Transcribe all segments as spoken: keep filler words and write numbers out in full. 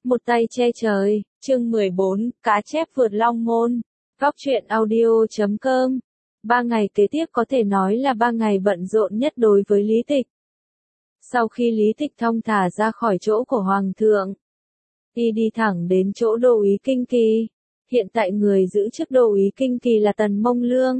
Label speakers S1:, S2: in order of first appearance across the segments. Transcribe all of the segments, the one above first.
S1: Một tay che trời, chương mười bốn, cá chép vượt long môn. Góc truyện audio chấm com. Ba ngày kế tiếp có thể nói là ba ngày bận rộn nhất đối với Lý Tịch. Sau khi Lý Tịch thong thả ra khỏi chỗ của Hoàng thượng, y đi thẳng đến chỗ đô úy Kinh Kỳ. Hiện tại người giữ chức đô úy Kinh Kỳ là Tần Mông Lương.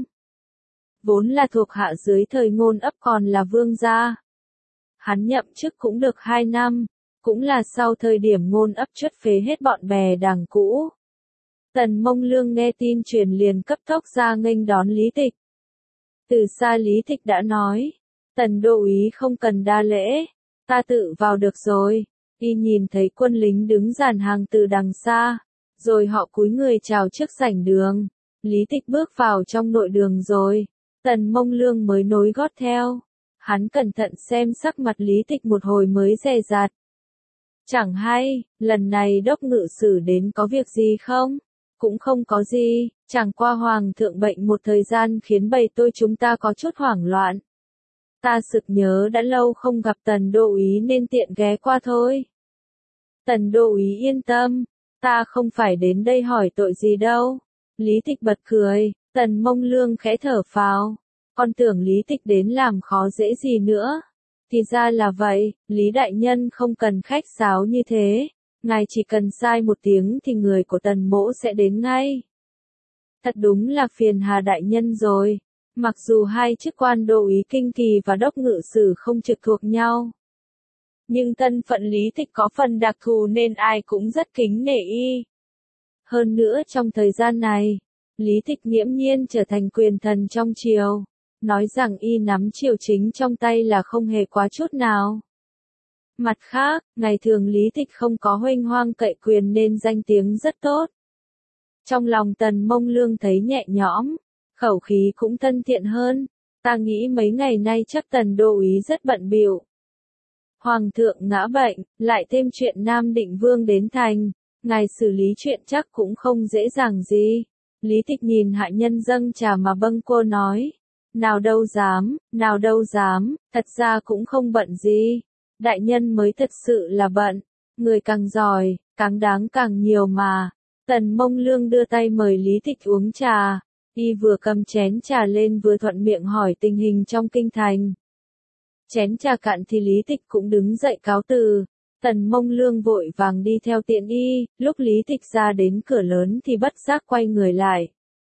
S1: Vốn là thuộc hạ dưới thời Ngôn Ấp còn là vương gia. Hắn nhậm chức cũng được hai năm. Cũng là sau thời điểm Ngôn Ấp chuất phế hết bọn bè đảng cũ. Tần Mông Lương nghe tin truyền liền cấp tốc ra nghênh đón Lý Tịch. Từ xa Lý Tịch đã nói, Tần đô úy không cần đa lễ, ta tự vào được rồi. Y nhìn thấy quân lính đứng dàn hàng từ đằng xa, rồi họ cúi người chào trước sảnh đường. Lý Tịch bước vào trong nội đường rồi, Tần Mông Lương mới nối gót theo. Hắn cẩn thận xem sắc mặt Lý Tịch một hồi mới dè dặt. Chẳng hay, lần này đốc ngự sử đến có việc gì không? Cũng không có gì, chẳng qua Hoàng thượng bệnh một thời gian khiến bầy tôi chúng ta có chút hoảng loạn. Ta sực nhớ đã lâu không gặp Tần đô úy nên tiện ghé qua thôi. Tần đô úy yên tâm, ta không phải đến đây hỏi tội gì đâu. Lý Tịch bật cười, Tần Mông Lương khẽ thở phào. Con tưởng Lý Tịch đến làm khó dễ gì nữa. Thì ra là vậy, Lý Đại Nhân không cần khách sáo như thế. Ngài chỉ cần sai một tiếng thì người của Tần mỗ sẽ đến ngay. Thật đúng là phiền Hà Đại Nhân rồi. Mặc dù hai chức quan đô úy Kinh Kỳ và đốc ngự sử không trực thuộc nhau. Nhưng thân phận Lý Tịch có phần đặc thù nên ai cũng rất kính nể y. Hơn nữa trong thời gian này, Lý Tịch nghiễm nhiên trở thành quyền thần trong triều. Nói rằng y nắm triều chính trong tay là không hề quá chút nào. Mặt khác, ngày thường Lý Tịch không có huênh hoang cậy quyền nên danh tiếng rất tốt. Trong lòng Tần Mông Lương thấy nhẹ nhõm, khẩu khí cũng thân thiện hơn. Ta nghĩ mấy ngày nay chắc Tần đô úy rất bận bịu. Hoàng thượng ngã bệnh, lại thêm chuyện Nam Định Vương đến thành, ngài xử lý chuyện chắc cũng không dễ dàng gì. Lý Tịch nhìn hạ nhân dâng trà mà bâng quơ nói. Nào đâu dám, nào đâu dám, thật ra cũng không bận gì. Đại nhân mới thật sự là bận. Người càng giỏi, càng đáng càng nhiều mà. Tần Mông Lương đưa tay mời Lý Tịch uống trà. Y vừa cầm chén trà lên vừa thuận miệng hỏi tình hình trong kinh thành. Chén trà cạn thì Lý Tịch cũng đứng dậy cáo từ. Tần Mông Lương vội vàng đi theo tiện y. Lúc Lý Tịch ra đến cửa lớn thì bất giác quay người lại.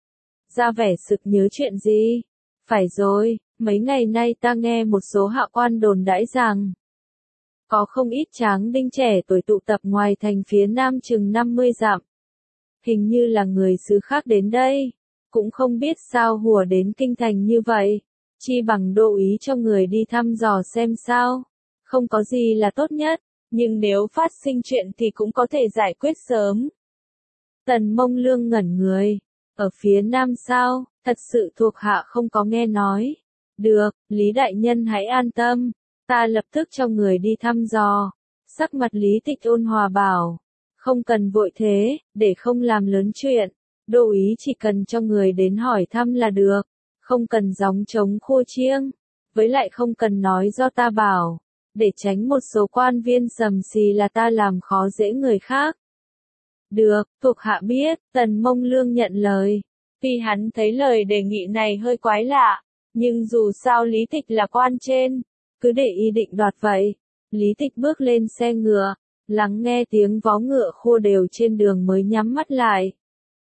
S1: Ra vẻ sực nhớ chuyện gì? Phải rồi, mấy ngày nay ta nghe một số hạ quan đồn đãi rằng có không ít tráng đinh trẻ tuổi tụ tập ngoài thành phía nam chừng năm mươi dặm. Hình như là người xứ khác đến đây, cũng không biết sao hùa đến kinh thành như vậy, chi bằng đô úy cho người đi thăm dò xem sao. Không có gì là tốt nhất, nhưng nếu phát sinh chuyện thì cũng có thể giải quyết sớm. Tần Mông Lương ngẩn người, ở phía nam sao? Thật sự thuộc hạ không có nghe nói. Được, Lý Đại Nhân hãy an tâm. Ta lập tức cho người đi thăm dò. Sắc mặt Lý Tịch ôn hòa bảo. Không cần vội thế, để không làm lớn chuyện. Đô úy chỉ cần cho người đến hỏi thăm là được. Không cần gióng trống khua chiêng. Với lại không cần nói do ta bảo. Để tránh một số quan viên sầm xì là ta làm khó dễ người khác. Được, thuộc hạ biết. Tần Mông Lương nhận lời. Vì hắn thấy lời đề nghị này hơi quái lạ, nhưng dù sao Lý Tịch là quan trên, cứ để y định đoạt vậy. Lý Tịch bước lên xe ngựa, lắng nghe tiếng vó ngựa khua đều trên đường mới nhắm mắt lại.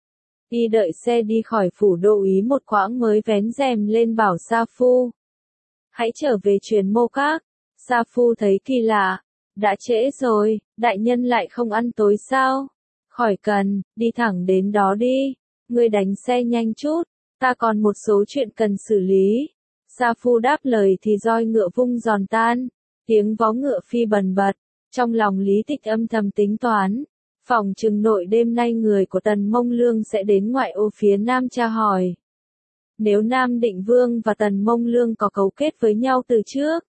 S1: Y đợi xe đi khỏi phủ đô úy một quãng mới vén rèm lên bảo Sa Phu. Hãy trở về truyền Mô Các. Sa Phu thấy kỳ lạ, đã trễ rồi, đại nhân lại không ăn tối sao? Khỏi cần, đi thẳng đến đó đi. Ngươi đánh xe nhanh chút, ta còn một số chuyện cần xử lý. Sa Phu đáp lời thì roi ngựa vung giòn tan, tiếng vó ngựa phi bần bật. Trong lòng Lý Tịch âm thầm tính toán, phòng chừng nội đêm nay người của Tần Mông Lương sẽ đến ngoại ô phía nam tra hỏi. Nếu Nam Định Vương và Tần Mông Lương có cấu kết với nhau từ trước,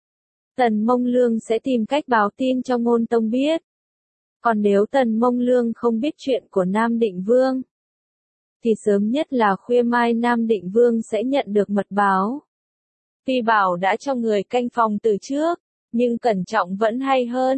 S1: Tần Mông Lương sẽ tìm cách báo tin cho Ngôn Tông biết. Còn nếu Tần Mông Lương không biết chuyện của Nam Định Vương, thì sớm nhất là khuya mai Nam Định Vương sẽ nhận được mật báo. Tuy bảo đã cho người canh phòng từ trước, nhưng cẩn trọng vẫn hay hơn.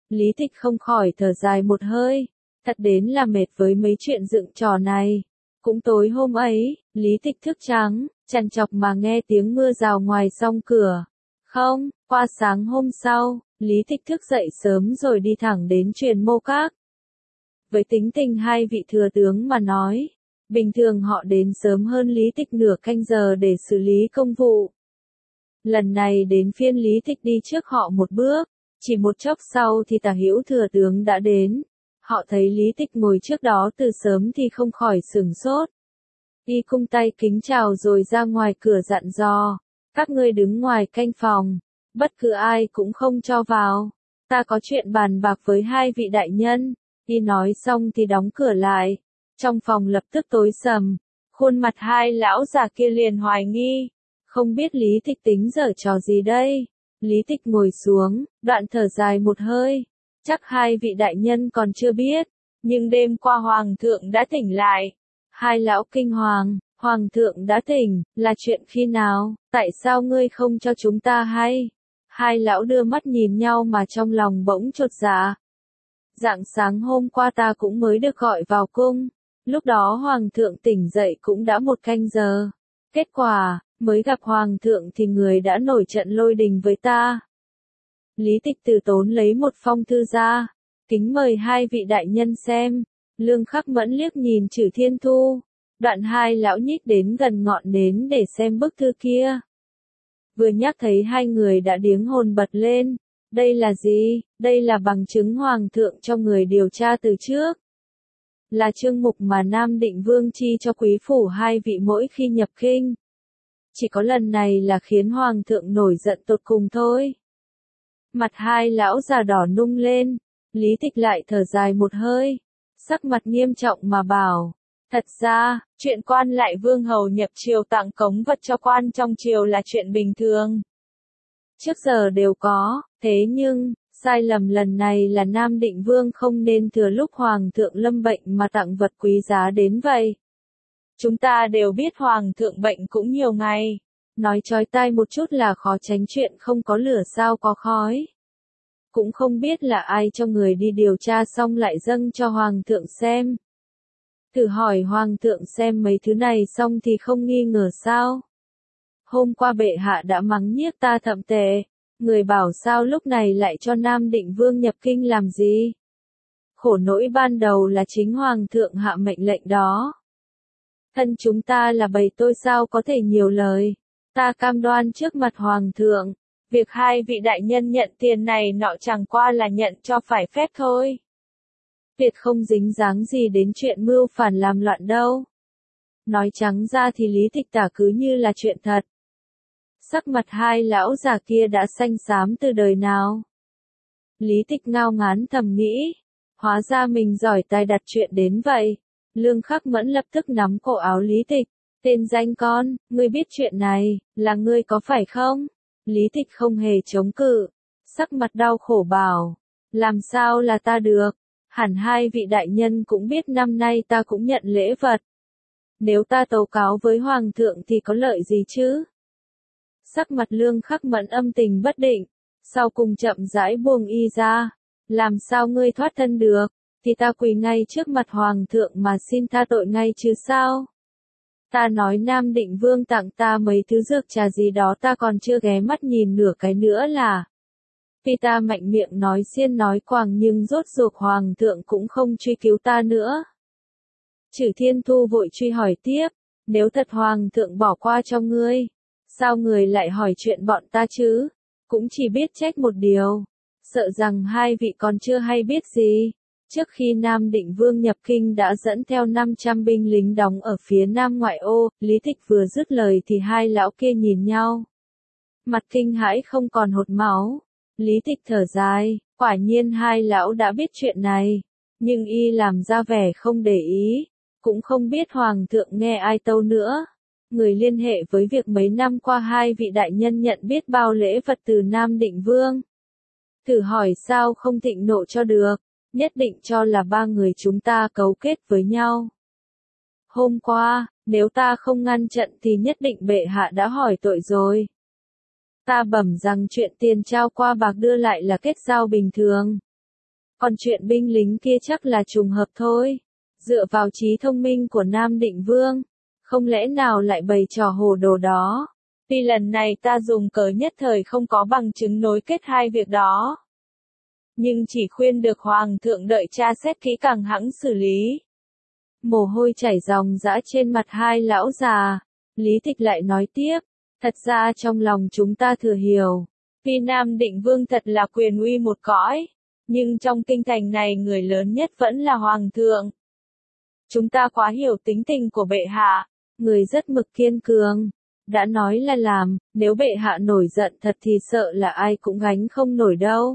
S1: Lý Tịch không khỏi thở dài một hơi, thật đến là mệt với mấy chuyện dựng trò này. Cũng tối hôm ấy, Lý Tịch thức trắng, chằn chọc mà nghe tiếng mưa rào ngoài song cửa. Không, qua sáng hôm sau, Lý Tịch thức dậy sớm rồi đi thẳng đến Truyền Mô Các. Với tính tình hai vị thừa tướng mà nói, bình thường họ đến sớm hơn Lý Tịch nửa canh giờ để xử lý công vụ. Lần này đến phiên Lý Tịch đi trước họ một bước, chỉ một chốc sau thì Tả Hữu thừa tướng đã đến. Họ thấy Lý Tịch ngồi trước đó từ sớm thì không khỏi sửng sốt. Y cung tay kính chào rồi ra ngoài cửa dặn dò, các ngươi đứng ngoài canh phòng, bất cứ ai cũng không cho vào. Ta có chuyện bàn bạc với hai vị đại nhân. Y nói xong thì đóng cửa lại. Trong phòng lập tức tối sầm, khuôn mặt hai lão già kia liền hoài nghi. Không biết Lý Tịch tính giở trò gì đây? Lý Tịch ngồi xuống, đoạn thở dài một hơi. Chắc hai vị đại nhân còn chưa biết, nhưng đêm qua Hoàng thượng đã tỉnh lại. Hai lão kinh hoàng, Hoàng thượng đã tỉnh, là chuyện khi nào, tại sao ngươi không cho chúng ta hay? Hai lão đưa mắt nhìn nhau mà trong lòng bỗng chột dạ. Rạng sáng hôm qua ta cũng mới được gọi vào cung, lúc đó Hoàng thượng tỉnh dậy cũng đã một canh giờ. Kết quả, mới gặp Hoàng thượng thì người đã nổi trận lôi đình với ta. Lý Tịch từ tốn lấy một phong thư ra, kính mời hai vị đại nhân xem. Lương Khắc Mẫn liếc nhìn Trử Thiên Thu, đoạn hai lão nhích đến gần ngọn nến để xem bức thư kia. Vừa nhắc thấy hai người đã điếng hồn bật lên. Đây là gì? Đây là bằng chứng Hoàng thượng cho người điều tra từ trước. Là chương mục mà Nam Định Vương chi cho quý phủ hai vị mỗi khi nhập kinh. Chỉ có lần này là khiến Hoàng thượng nổi giận tột cùng thôi. Mặt hai lão già đỏ nung lên, Lý Tịch lại thở dài một hơi, sắc mặt nghiêm trọng mà bảo, thật ra, chuyện quan lại vương hầu nhập triều tặng cống vật cho quan trong triều là chuyện bình thường. Trước giờ đều có, thế nhưng, sai lầm lần này là Nam Định Vương không nên thừa lúc Hoàng thượng lâm bệnh mà tặng vật quý giá đến vậy. Chúng ta đều biết Hoàng thượng bệnh cũng nhiều ngày. Nói chói tai một chút là khó tránh chuyện không có lửa sao có khói. Cũng không biết là ai cho người đi điều tra xong lại dâng cho Hoàng thượng xem. Thử hỏi Hoàng thượng xem mấy thứ này xong thì không nghi ngờ sao? Hôm qua bệ hạ đã mắng nhiếc ta thậm tệ. Người bảo sao lúc này lại cho Nam Định Vương nhập kinh làm gì? Khổ nỗi ban đầu là chính Hoàng thượng hạ mệnh lệnh đó. Thân chúng ta là bầy tôi sao có thể nhiều lời. Ta cam đoan trước mặt Hoàng thượng, việc hai vị đại nhân nhận tiền này nọ chẳng qua là nhận cho phải phép thôi. Việc không dính dáng gì đến chuyện mưu phản làm loạn đâu. Nói trắng ra thì Lý Tịch tả cứ như là chuyện thật. Sắc mặt hai lão già kia đã xanh xám từ đời nào. Lý Tịch ngao ngán thầm nghĩ, hóa ra mình giỏi tài đặt chuyện đến vậy. Lương Khắc Mẫn lập tức nắm cổ áo Lý Tịch, tên danh con, ngươi biết chuyện này, là ngươi có phải không? Lý Tịch không hề chống cự, sắc mặt đau khổ bảo, làm sao là ta được, hẳn hai vị đại nhân cũng biết năm nay ta cũng nhận lễ vật. Nếu ta tố cáo với Hoàng thượng thì có lợi gì chứ? Sắc mặt Lương Khắc Mẫn âm tình bất định, sau cùng chậm rãi buông y ra, làm sao ngươi thoát thân được, thì ta quỳ ngay trước mặt Hoàng thượng mà xin tha tội ngay chứ sao? Ta nói Nam Định Vương tặng ta mấy thứ dược trà gì đó ta còn chưa ghé mắt nhìn nửa cái nữa là. Vì ta mạnh miệng nói xiên nói quàng nhưng rốt ruột Hoàng thượng cũng không truy cứu ta nữa. Trử Thiên Thu vội truy hỏi tiếp, nếu thật Hoàng thượng bỏ qua cho ngươi, sao người lại hỏi chuyện bọn ta chứ? Cũng chỉ biết trách một điều, sợ rằng hai vị còn chưa hay biết gì. Trước khi Nam Định Vương nhập kinh đã dẫn theo năm trăm binh lính đóng ở phía nam ngoại ô, Lý Tịch vừa dứt lời thì hai lão kia nhìn nhau. Mặt kinh hãi không còn hột máu. Lý Tịch thở dài, quả nhiên hai lão đã biết chuyện này, nhưng y làm ra vẻ không để ý, cũng không biết Hoàng thượng nghe ai tâu nữa. Người liên hệ với việc mấy năm qua hai vị đại nhân nhận biết bao lễ vật từ Nam Định Vương. Thử hỏi sao không thịnh nộ cho được. Nhất định cho là ba người chúng ta cấu kết với nhau. Hôm qua, nếu ta không ngăn trận thì nhất định bệ hạ đã hỏi tội rồi. Ta bẩm rằng chuyện tiền trao qua bạc đưa lại là kết giao bình thường. Còn chuyện binh lính kia chắc là trùng hợp thôi. Dựa vào trí thông minh của Nam Định Vương, không lẽ nào lại bày trò hồ đồ đó. Tuy lần này ta dùng cớ nhất thời không có bằng chứng nối kết hai việc đó, nhưng chỉ khuyên được Hoàng thượng đợi tra xét kỹ càng hãng xử lý. Mồ hôi chảy ròng rã trên mặt hai lão già, Lý Tịch lại nói tiếp, thật ra trong lòng chúng ta thừa hiểu, tuy Nam Định Vương thật là quyền uy một cõi, nhưng trong kinh thành này người lớn nhất vẫn là Hoàng thượng. Chúng ta quá hiểu tính tình của bệ hạ, người rất mực kiên cường, đã nói là làm, nếu bệ hạ nổi giận thật thì sợ là ai cũng gánh không nổi đâu.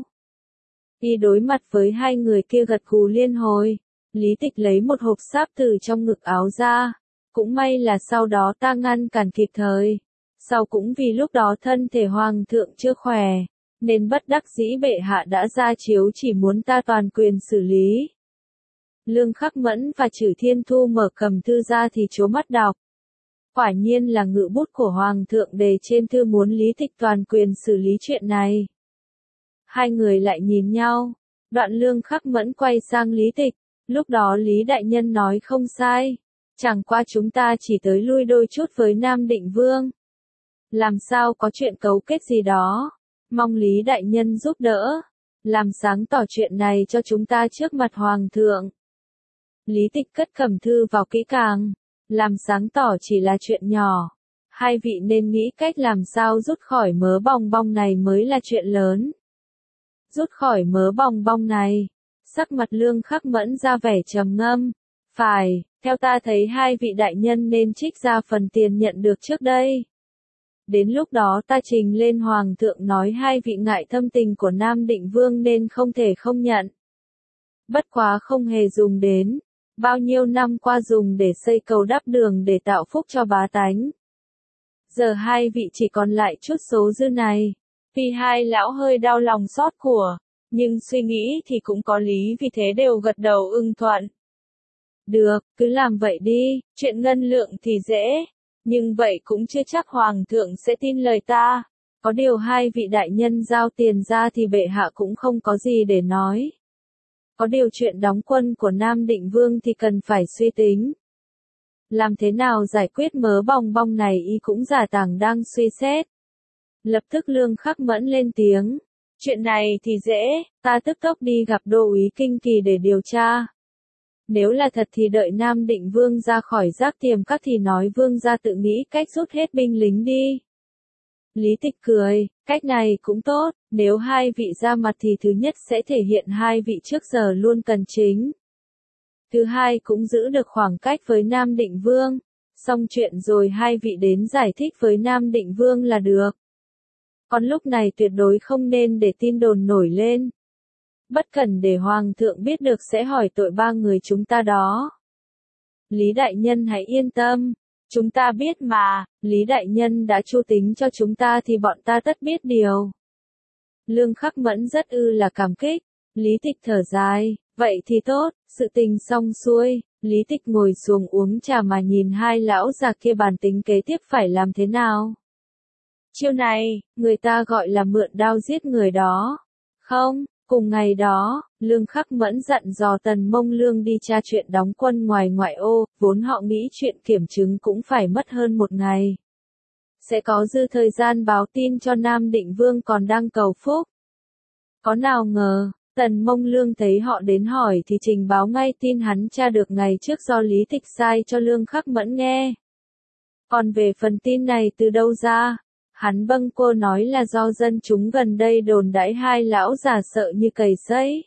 S1: Y đối mặt với hai người kia gật gù liên hồi, Lý Tịch lấy một hộp sáp từ trong ngực áo ra, cũng may là sau đó ta ngăn cản kịp thời, sau cũng vì lúc đó thân thể Hoàng thượng chưa khỏe, nên bất đắc dĩ bệ hạ đã ra chiếu chỉ muốn ta toàn quyền xử lý. Lương Khắc Mẫn và Trử Thiên Thu mở cầm thư ra thì trố mắt đọc. Quả nhiên là ngự bút của Hoàng thượng đề trên thư muốn Lý Tịch toàn quyền xử lý chuyện này. Hai người lại nhìn nhau, đoạn Lương Khắc Mẫn quay sang Lý Tịch, lúc đó Lý Đại Nhân nói không sai, chẳng qua chúng ta chỉ tới lui đôi chút với Nam Định Vương. Làm sao có chuyện cấu kết gì đó, mong Lý Đại Nhân giúp đỡ, làm sáng tỏ chuyện này cho chúng ta trước mặt Hoàng thượng. Lý Tịch cất cầm thư vào kỹ càng, làm sáng tỏ chỉ là chuyện nhỏ, hai vị nên nghĩ cách làm sao rút khỏi mớ bòng bong này mới là chuyện lớn. Rút khỏi mớ bòng bong này, sắc mặt Lương Khắc Mẫn ra vẻ trầm ngâm, phải, theo ta thấy hai vị đại nhân nên trích ra phần tiền nhận được trước đây. Đến lúc đó ta trình lên Hoàng thượng nói hai vị ngại thâm tình của Nam Định Vương nên không thể không nhận. Bất quá không hề dùng đến, bao nhiêu năm qua dùng để xây cầu đắp đường để tạo phúc cho bá tánh. Giờ hai vị chỉ còn lại chút số dư này, vì hai lão hơi đau lòng xót của, nhưng suy nghĩ thì cũng có lý vì thế đều gật đầu ưng thuận. Được, cứ làm vậy đi, chuyện ngân lượng thì dễ, nhưng vậy cũng chưa chắc Hoàng thượng sẽ tin lời ta. Có điều hai vị đại nhân giao tiền ra thì bệ hạ cũng không có gì để nói. Có điều chuyện đóng quân của Nam Định Vương thì cần phải suy tính. Làm thế nào giải quyết mớ bòng bong này y cũng giả tàng đang suy xét. Lập tức Lương Khắc Mẫn lên tiếng. Chuyện này thì dễ, ta tức tốc đi gặp đô úy Kinh Kỳ để điều tra. Nếu là thật thì đợi Nam Định Vương ra khỏi Giác Tiềm Các thì nói Vương ra tự nghĩ cách rút hết binh lính đi. Lý Tịch cười, cách này cũng tốt, nếu hai vị ra mặt thì thứ nhất sẽ thể hiện hai vị trước giờ luôn cần chính. Thứ hai cũng giữ được khoảng cách với Nam Định Vương, xong chuyện rồi hai vị đến giải thích với Nam Định Vương là được. Còn lúc này tuyệt đối không nên để tin đồn nổi lên. Bất cần để Hoàng thượng biết được sẽ hỏi tội ba người chúng ta đó. Lý Đại Nhân hãy yên tâm, chúng ta biết mà, Lý Đại Nhân đã chu tính cho chúng ta thì bọn ta tất biết điều. Lương Khắc Mẫn rất ư là cảm kích, Lý Tịch thở dài, vậy thì tốt, sự tình xong xuôi, Lý Tịch ngồi xuống uống trà mà nhìn hai lão già kia bàn tính kế tiếp phải làm thế nào. Chiêu này, người ta gọi là mượn đao giết người đó. Không, cùng ngày đó, Lương Khắc Mẫn dặn dò Tần Mông Lương đi tra chuyện đóng quân ngoài ngoại ô, vốn họ nghĩ chuyện kiểm chứng cũng phải mất hơn một ngày. Sẽ có dư thời gian báo tin cho Nam Định Vương còn đang cầu phúc. Có nào ngờ, Tần Mông Lương thấy họ đến hỏi thì trình báo ngay tin hắn tra được ngày trước do Lý Tịch sai cho Lương Khắc Mẫn nghe. Còn về phần tin này từ đâu ra? Hắn bâng quơ nói là do dân chúng gần đây đồn đãi hai lão già sợ như cầy sấy.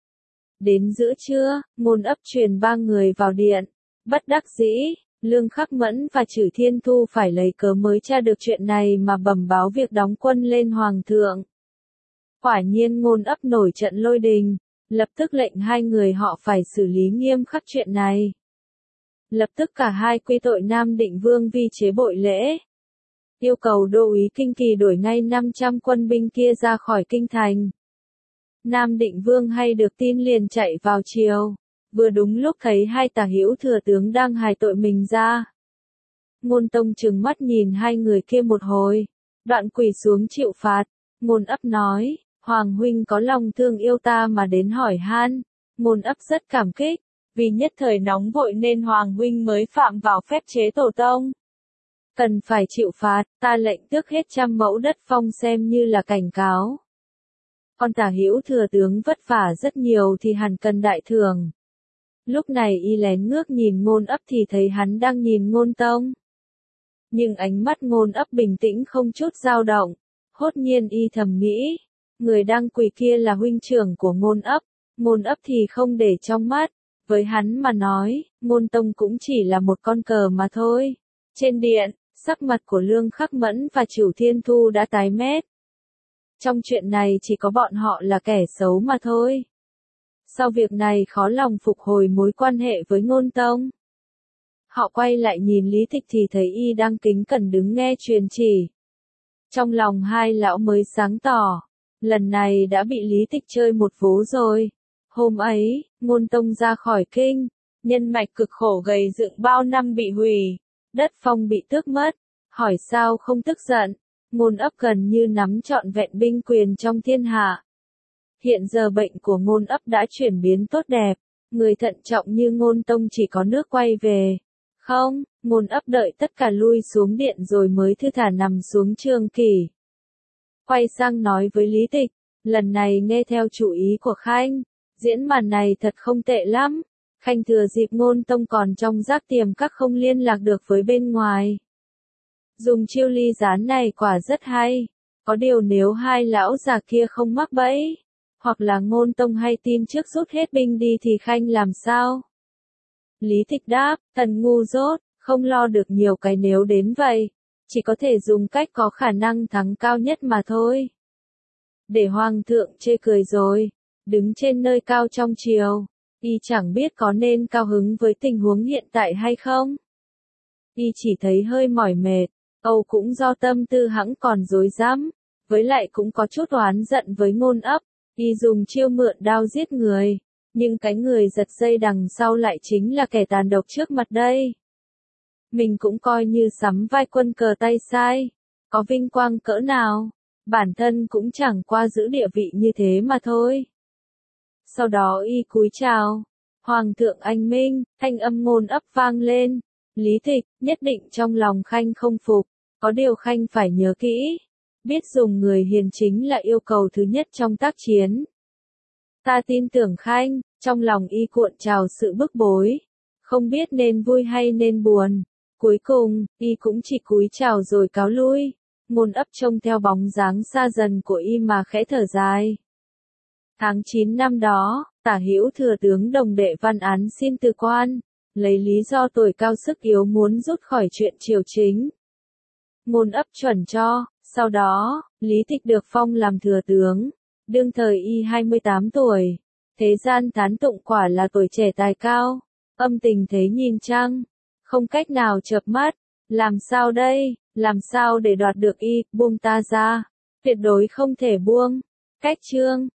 S1: Đến giữa trưa, Ngôn Ấp truyền ba người vào điện. Bất đắc dĩ, Lương Khắc Mẫn và Trử Thiên Thu phải lấy cớ mới tra được chuyện này mà bẩm báo việc đóng quân lên Hoàng thượng. Quả nhiên Ngôn Ấp nổi trận lôi đình, lập tức lệnh hai người họ phải xử lý nghiêm khắc chuyện này. Lập tức cả hai quy tội Nam Định Vương vi chế bội lễ. Yêu cầu đô úy Kinh Kỳ đuổi ngay năm trăm quân binh kia ra khỏi kinh thành. Nam Định Vương hay được tin liền chạy vào triều, vừa đúng lúc thấy hai tả hữu thừa tướng đang hài tội mình ra. Ngôn Tông trừng mắt nhìn hai người kia một hồi, đoạn quỳ xuống chịu phạt. Ngôn Ấp nói, Hoàng huynh có lòng thương yêu ta mà đến hỏi han, Ngôn Ấp rất cảm kích, vì nhất thời nóng vội nên Hoàng huynh mới phạm vào phép chế tổ tông. Cần phải chịu phạt, ta lệnh tước hết trăm mẫu đất phong xem như là cảnh cáo. Còn Tả Hữu thừa tướng vất vả rất nhiều thì hẳn cần đại thưởng. Lúc này y lén ngước nhìn Ngôn Ấp thì thấy hắn đang nhìn Ngôn Tông. Nhưng ánh mắt Ngôn Ấp bình tĩnh không chút dao động, hốt nhiên y thầm nghĩ, người đang quỳ kia là huynh trưởng của Ngôn Ấp, Ngôn Ấp thì không để trong mắt, với hắn mà nói, Ngôn Tông cũng chỉ là một con cờ mà thôi. Trên điện, sắc mặt của Lương Khắc Mẫn và Trửu Thiên Thu đã tái mét. Trong chuyện này chỉ có bọn họ là kẻ xấu mà thôi. Sau việc này khó lòng phục hồi mối quan hệ với Ngôn Tông. Họ quay lại nhìn Lý Tịch thì thấy y đang kính cẩn đứng nghe truyền chỉ. Trong lòng hai lão mới sáng tỏ, lần này đã bị Lý Tịch chơi một vố rồi. Hôm ấy, Ngôn Tông ra khỏi kinh, nhân mạch cực khổ gầy dựng bao năm bị hủy, đất phong bị tước mất, hỏi sao không tức giận. Ngôn Ấp gần như nắm trọn vẹn binh quyền trong thiên hạ. Hiện giờ bệnh của Ngôn Ấp đã chuyển biến tốt đẹp, người thận trọng như Ngôn Tông chỉ có nước quay về. Không, Ngôn Ấp đợi tất cả lui xuống điện rồi mới thư thả nằm xuống trường kỷ. Quay sang nói với Lý Tịch, lần này nghe theo chủ ý của Khanh, diễn màn này thật không tệ lắm. Khanh thừa dịp Ngôn Tông còn trong giác tiềm các không liên lạc được với bên ngoài. Dùng chiêu ly gián này quả rất hay, có điều nếu hai lão già kia không mắc bẫy, hoặc là Ngôn Tông hay tin trước rút hết binh đi thì Khanh làm sao? Lý Tịch đáp, thần ngu dốt, không lo được nhiều cái nếu đến vậy, chỉ có thể dùng cách có khả năng thắng cao nhất mà thôi. Để Hoàng thượng chê cười rồi, đứng trên nơi cao trong triều, y chẳng biết có nên cao hứng với tình huống hiện tại hay không. Y chỉ thấy hơi mỏi mệt, âu cũng do tâm tư hẵng còn rối rắm, với lại cũng có chút oán giận với Ngôn Ấp, y dùng chiêu mượn đao giết người, nhưng cái người giật dây đằng sau lại chính là kẻ tàn độc trước mặt đây. Mình cũng coi như sắm vai quân cờ tay sai, có vinh quang cỡ nào, bản thân cũng chẳng qua giữ địa vị như thế mà thôi. Sau đó y cúi chào, Hoàng thượng anh minh, thanh âm Ngôn Ấp vang lên, Lý Tịch, nhất định trong lòng Khanh không phục, có điều Khanh phải nhớ kỹ, biết dùng người hiền chính là yêu cầu thứ nhất trong tác chiến. Ta tin tưởng Khanh, trong lòng y cuộn trào sự bức bối, không biết nên vui hay nên buồn. Cuối cùng, y cũng chỉ cúi chào rồi cáo lui. Ngôn Ấp trông theo bóng dáng xa dần của y mà khẽ thở dài. Tháng chín năm đó, Tả Hữu thừa tướng Đồng Đệ văn án xin từ quan, lấy lý do tuổi cao sức yếu muốn rút khỏi chuyện triều chính. Ngôn Ấp chuẩn cho, sau đó, Lý Tịch được phong làm thừa tướng, đương thời y hai mươi tám tuổi, thế gian tán tụng quả là tuổi trẻ tài cao, âm tình thế nhìn trăng, không cách nào chợp mắt, làm sao đây, làm sao để đoạt được y, buông ta ra, tuyệt đối không thể buông. Cách chương